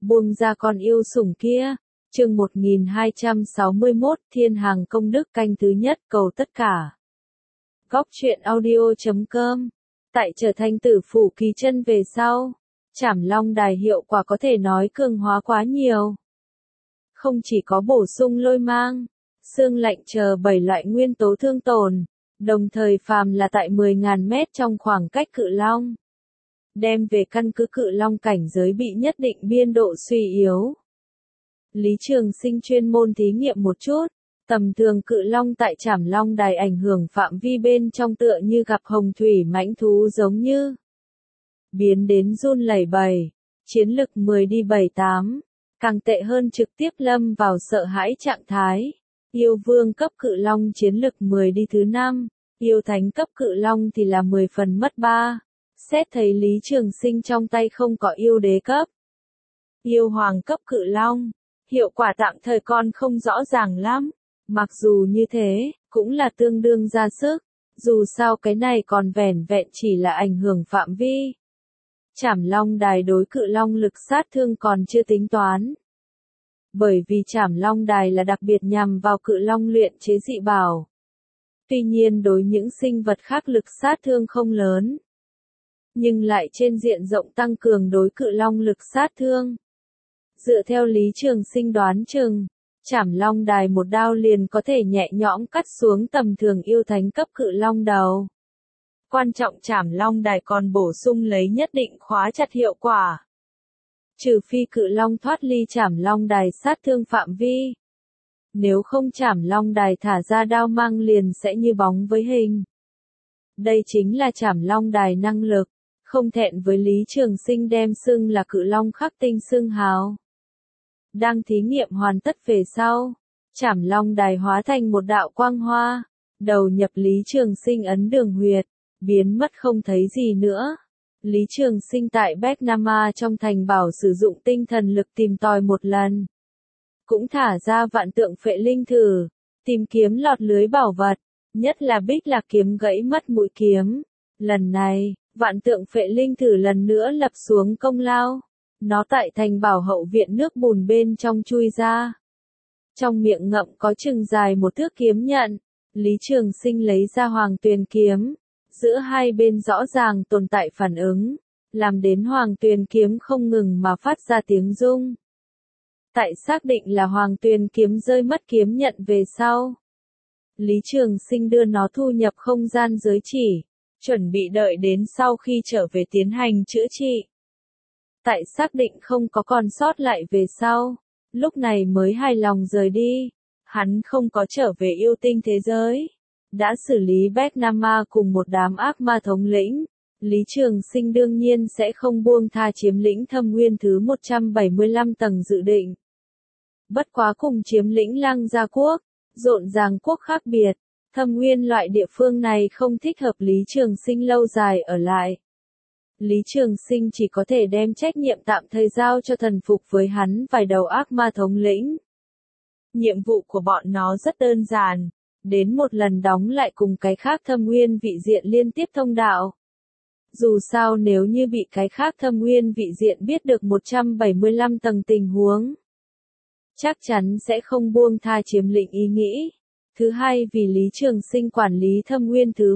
buông ra con yêu sủng kia. Chương 1261, Thiên Hàng Công Đức canh thứ nhất, cầu tất cả. Góc truyện audio.com. Tại trở thành tử phủ kỳ chân về sau, Trảm Long Đài hiệu quả có thể nói cường hóa quá nhiều. Không chỉ có bổ sung lôi mang, xương lạnh chờ 7 loại nguyên tố thương tổn, đồng thời phàm là tại 10.000 mét trong khoảng cách cự long. Đem về căn cứ cự long cảnh giới bị nhất định biên độ suy yếu. Lý Trường Sinh chuyên môn thí nghiệm một chút, tầm thường cự long tại Trảm Long Đài ảnh hưởng phạm vi bên trong tựa như gặp hồng thủy mãnh thú giống như biến đến run lẩy bẩy, chiến lực 10 đi 7-8, càng tệ hơn trực tiếp lâm vào sợ hãi trạng thái. Yêu vương cấp cự long chiến lực 10 đi thứ 5, yêu thánh cấp cự long thì là 10 phần mất 3. Xét thấy Lý Trường Sinh trong tay không có yêu đế cấp. Yêu hoàng cấp cự long, hiệu quả tạm thời còn không rõ ràng lắm. Mặc dù như thế, cũng là tương đương ra sức. Dù sao cái này còn vẻn vẹn chỉ là ảnh hưởng phạm vi. Trảm Long Đài đối cự long lực sát thương còn chưa tính toán. Bởi vì Trảm Long Đài là đặc biệt nhằm vào cự long luyện chế dị bảo. Tuy nhiên đối những sinh vật khác lực sát thương không lớn. Nhưng lại trên diện rộng tăng cường đối cự long lực sát thương. Dựa theo Lý Trường Sinh đoán chừng, Trảm Long Đài một đao liền có thể nhẹ nhõm cắt xuống tầm thường yêu thánh cấp cự long đầu. Quan trọng Trảm Long Đài còn bổ sung lấy nhất định khóa chặt hiệu quả. Trừ phi cự long thoát ly Trảm Long Đài sát thương phạm vi. Nếu không Trảm Long Đài thả ra đao mang liền sẽ như bóng với hình. Đây chính là Trảm Long Đài năng lực, không thẹn với Lý Trường Sinh đem xưng là cự long khắc tinh xưng hào. Đang thí nghiệm hoàn tất về sau, Trảm Long Đài hóa thành một đạo quang hoa, đầu nhập Lý Trường Sinh ấn đường huyệt, biến mất không thấy gì nữa. Lý Trường Sinh tại Bách Nam Ma trong thành bảo sử dụng tinh thần lực tìm tòi một lần. Cũng thả ra vạn tượng phệ linh thử, tìm kiếm lọt lưới bảo vật, nhất là Bích Lạc kiếm gãy mất mũi kiếm. Lần này, vạn tượng phệ linh thử lần nữa lập xuống công lao. Nó tại thành bảo hậu viện nước bùn bên trong chui ra. Trong miệng ngậm có chừng dài một thước kiếm nhận. Lý Trường Sinh lấy ra Hoàng Tuyền kiếm. Giữa hai bên rõ ràng tồn tại phản ứng, làm đến Hoàng Tuyền kiếm không ngừng mà phát ra tiếng rung. Tại xác định là Hoàng Tuyền kiếm rơi mất kiếm nhận về sau, Lý Trường Sinh đưa nó thu nhập không gian giới chỉ, chuẩn bị đợi đến sau khi trở về tiến hành chữa trị. Tại xác định không có còn sót lại về sau, lúc này mới hài lòng rời đi. Hắn không có trở về yêu tinh thế giới, đã xử lý Bách Nam Ma cùng một đám ác ma thống lĩnh. Lý Trường Sinh đương nhiên sẽ không buông tha chiếm lĩnh Thâm Nguyên thứ 175 tầng dự định. Bất quá cùng chiếm lĩnh Lăng Gia Quốc, Rộn Ràng Quốc khác biệt, Thâm Nguyên loại địa phương này không thích hợp Lý Trường Sinh lâu dài ở lại. Lý Trường Sinh chỉ có thể đem trách nhiệm tạm thời giao cho thần phục với hắn vài đầu ác ma thống lĩnh. Nhiệm vụ của bọn nó rất đơn giản, đến một lần đóng lại cùng cái khác Thâm Nguyên vị diện liên tiếp thông đạo. Dù sao nếu như bị cái khác Thâm Nguyên vị diện biết được 175 tầng tình huống, chắc chắn sẽ không buông tha chiếm lĩnh ý nghĩ. Thứ hai vì Lý Trường Sinh quản lý Thâm Nguyên thứ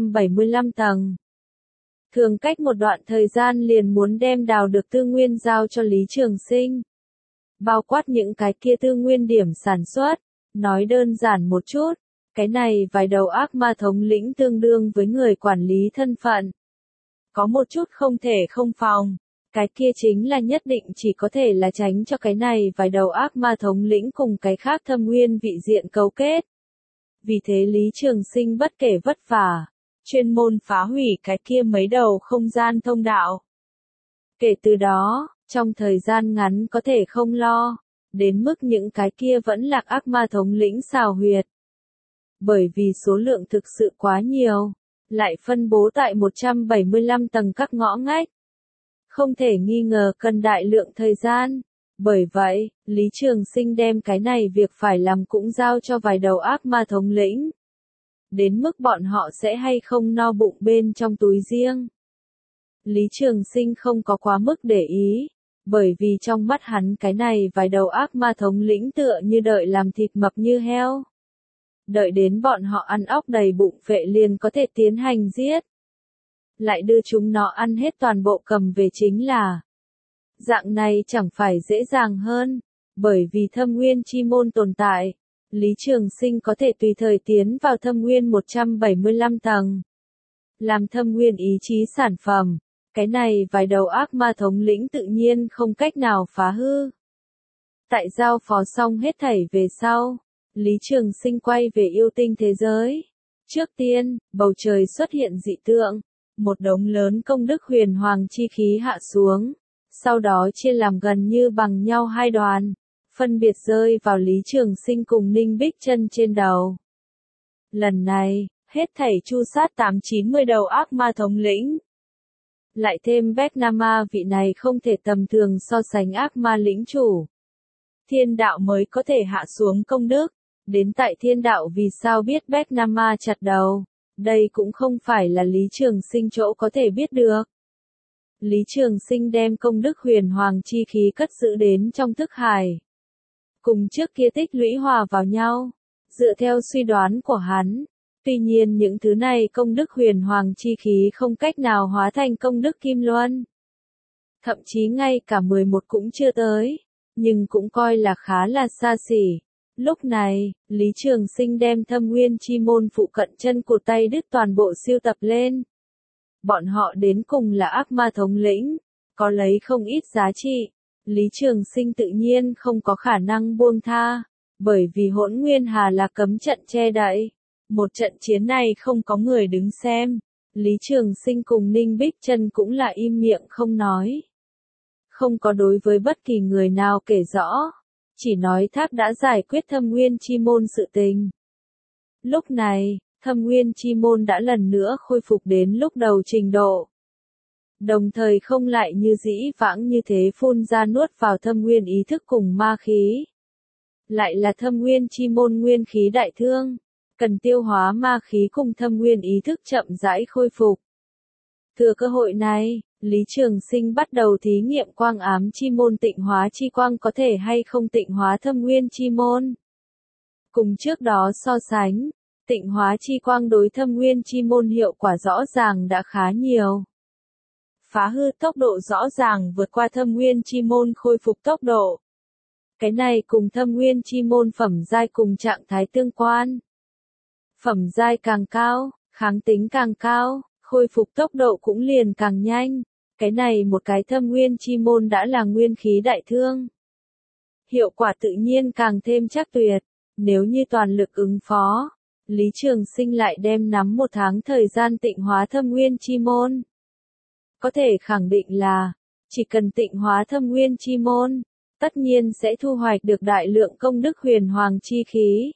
175 tầng. Thường cách một đoạn thời gian liền muốn đem đào được tư nguyên giao cho Lý Trường Sinh. Bao quát những cái kia tư nguyên điểm sản xuất. Nói đơn giản một chút, cái này vài đầu ác ma thống lĩnh tương đương với người quản lý thân phận. Có một chút không thể không phòng, cái kia chính là nhất định chỉ có thể là tránh cho cái này vài đầu ác ma thống lĩnh cùng cái khác Thâm Nguyên vị diện cấu kết. Vì thế Lý Trường Sinh bất kể vất vả, chuyên môn phá hủy cái kia mấy đầu không gian thông đạo. Kể từ đó, trong thời gian ngắn có thể không lo, đến mức những cái kia vẫn lạc ác ma thống lĩnh xào huyệt. Bởi vì số lượng thực sự quá nhiều, lại phân bố tại 175 tầng các ngõ ngách. Không thể nghi ngờ cần đại lượng thời gian. Bởi vậy, Lý Trường Sinh đem cái này việc phải làm cũng giao cho vài đầu ác ma thống lĩnh. Đến mức bọn họ sẽ hay không no bụng bên trong túi riêng. Lý Trường Sinh không có quá mức để ý. Bởi vì trong mắt hắn cái này vài đầu ác ma thống lĩnh tựa như đợi làm thịt mập như heo. Đợi đến bọn họ ăn óc đầy bụng phệ liền có thể tiến hành giết. Lại đưa chúng nó ăn hết toàn bộ cầm về chính là. Dạng này chẳng phải dễ dàng hơn, bởi vì thâm nguyên chi môn tồn tại. Lý Trường Sinh có thể tùy thời tiến vào thâm nguyên 175 tầng. Làm thâm nguyên ý chí sản phẩm, cái này vài đầu ác ma thống lĩnh tự nhiên không cách nào phá hư. Tại giao phó xong hết thảy về sau, Lý Trường Sinh quay về yêu tinh thế giới. Trước tiên, bầu trời xuất hiện dị tượng, một đống lớn công đức huyền hoàng chi khí hạ xuống, sau đó chia làm gần như bằng nhau hai đoàn. Phân biệt rơi vào Lý Trường Sinh cùng Ninh Bích Chân trên đầu. Lần này, hết thảy chu sát 8-90 đầu ác ma thống lĩnh. Lại thêm Becknama vị này không thể tầm thường so sánh ác ma lĩnh chủ. Thiên đạo mới có thể hạ xuống công đức. Đến tại thiên đạo vì sao biết Becknama chặt đầu. Đây cũng không phải là Lý Trường Sinh chỗ có thể biết được. Lý Trường Sinh đem công đức huyền hoàng chi khí cất giữ đến trong thức hải. Cùng trước kia tích lũy hòa vào nhau, dựa theo suy đoán của hắn. Tuy nhiên những thứ này công đức huyền hoàng chi khí không cách nào hóa thành công đức kim luân. Thậm chí ngay cả 11 cũng chưa tới, nhưng cũng coi là khá là xa xỉ. Lúc này, Lý Trường Sinh đem thâm nguyên chi môn phụ cận chân cụt tay đứt toàn bộ siêu tập lên. Bọn họ đến cùng là ác ma thống lĩnh, có lấy không ít giá trị. Lý Trường Sinh tự nhiên không có khả năng buông tha, bởi vì Hỗn Nguyên Hà là cấm trận che đậy. Một trận chiến này không có người đứng xem, Lý Trường Sinh cùng Ninh Bích Chân cũng là im miệng không nói. Không có đối với bất kỳ người nào kể rõ, chỉ nói Thác đã giải quyết thâm nguyên chi môn sự tình. Lúc này, thâm nguyên chi môn đã lần nữa khôi phục đến lúc đầu trình độ. Đồng thời không lại như dĩ vãng như thế phun ra nuốt vào thâm nguyên ý thức cùng ma khí. Lại là thâm nguyên chi môn nguyên khí đại thương, cần tiêu hóa ma khí cùng thâm nguyên ý thức chậm rãi khôi phục. Thừa cơ hội này, Lý Trường Sinh bắt đầu thí nghiệm quang ám chi môn tịnh hóa chi quang có thể hay không tịnh hóa thâm nguyên chi môn. Cùng trước đó so sánh, tịnh hóa chi quang đối thâm nguyên chi môn hiệu quả rõ ràng đã khá nhiều. Phá hư tốc độ rõ ràng vượt qua thâm nguyên chi môn khôi phục tốc độ. Cái này cùng thâm nguyên chi môn phẩm giai cùng trạng thái tương quan. Phẩm giai càng cao, kháng tính càng cao, khôi phục tốc độ cũng liền càng nhanh. Cái này một cái thâm nguyên chi môn đã là nguyên khí đại thương. Hiệu quả tự nhiên càng thêm chắc tuyệt. Nếu như toàn lực ứng phó, Lý Trường Sinh lại đem nắm 1 tháng thời gian tịnh hóa thâm nguyên chi môn. Có thể khẳng định là, chỉ cần tịnh hóa thâm nguyên chi môn, tất nhiên sẽ thu hoạch được đại lượng công đức huyền hoàng chi khí.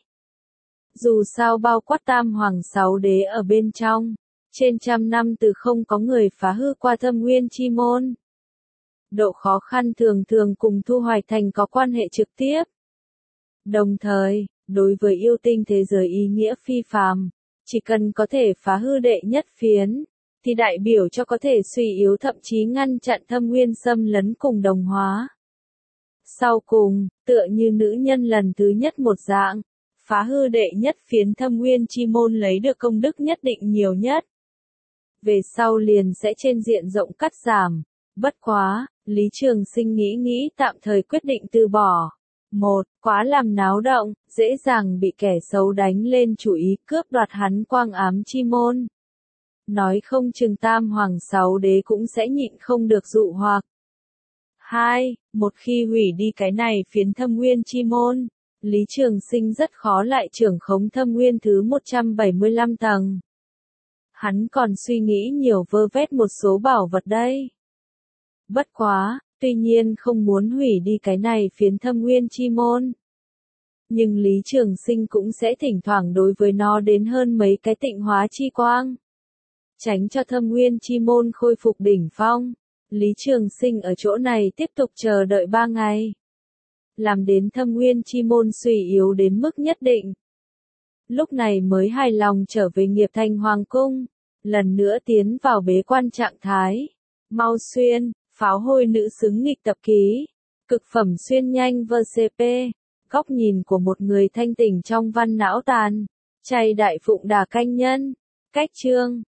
Dù sao bao quát tam hoàng 6 đế ở bên trong, trên 100 năm từ không có người phá hư qua thâm nguyên chi môn. Độ khó khăn thường thường cùng thu hoạch thành có quan hệ trực tiếp. Đồng thời, đối với yêu tinh thế giới ý nghĩa phi phàm, chỉ cần có thể phá hư đệ nhất phiến, thì đại biểu cho có thể suy yếu thậm chí ngăn chặn thâm nguyên xâm lấn cùng đồng hóa. Sau cùng, tựa như nữ nhân lần thứ nhất một dạng, phá hư đệ nhất phiến thâm nguyên chi môn lấy được công đức nhất định nhiều nhất. Về sau liền sẽ trên diện rộng cắt giảm. Bất quá, Lý Trường Sinh nghĩ tạm thời quyết định từ bỏ. 1. Quá làm náo động, dễ dàng bị kẻ xấu đánh lên chủ ý cướp đoạt hắn quang ám chi môn. Nói không chừng tam hoàng 6 đế cũng sẽ nhịn không được dụ hoặc. 2. Một khi hủy đi cái này phiến thâm nguyên chi môn, Lý Trường Sinh rất khó lại trưởng khống thâm nguyên thứ 175 tầng. Hắn còn suy nghĩ nhiều vơ vét một số bảo vật đây. Bất quá, tuy nhiên không muốn hủy đi cái này phiến thâm nguyên chi môn. Nhưng Lý Trường Sinh cũng sẽ thỉnh thoảng đối với nó đến hơn mấy cái tịnh hóa chi quang. Tránh cho thâm nguyên chi môn khôi phục đỉnh phong. Lý Trường Sinh ở chỗ này tiếp tục chờ đợi 3 ngày. Làm đến thâm nguyên chi môn suy yếu đến mức nhất định. Lúc này mới hài lòng trở về Nghiệp Thành Hoàng Cung. Lần nữa tiến vào bế quan trạng thái. Mau xuyên, Pháo hôi nữ xứng nghịch tập ký. Cực phẩm xuyên nhanh VCP. Góc nhìn của một người thanh tỉnh trong văn não tàn. Chay đại phụng đà canh nhân. Cách chương.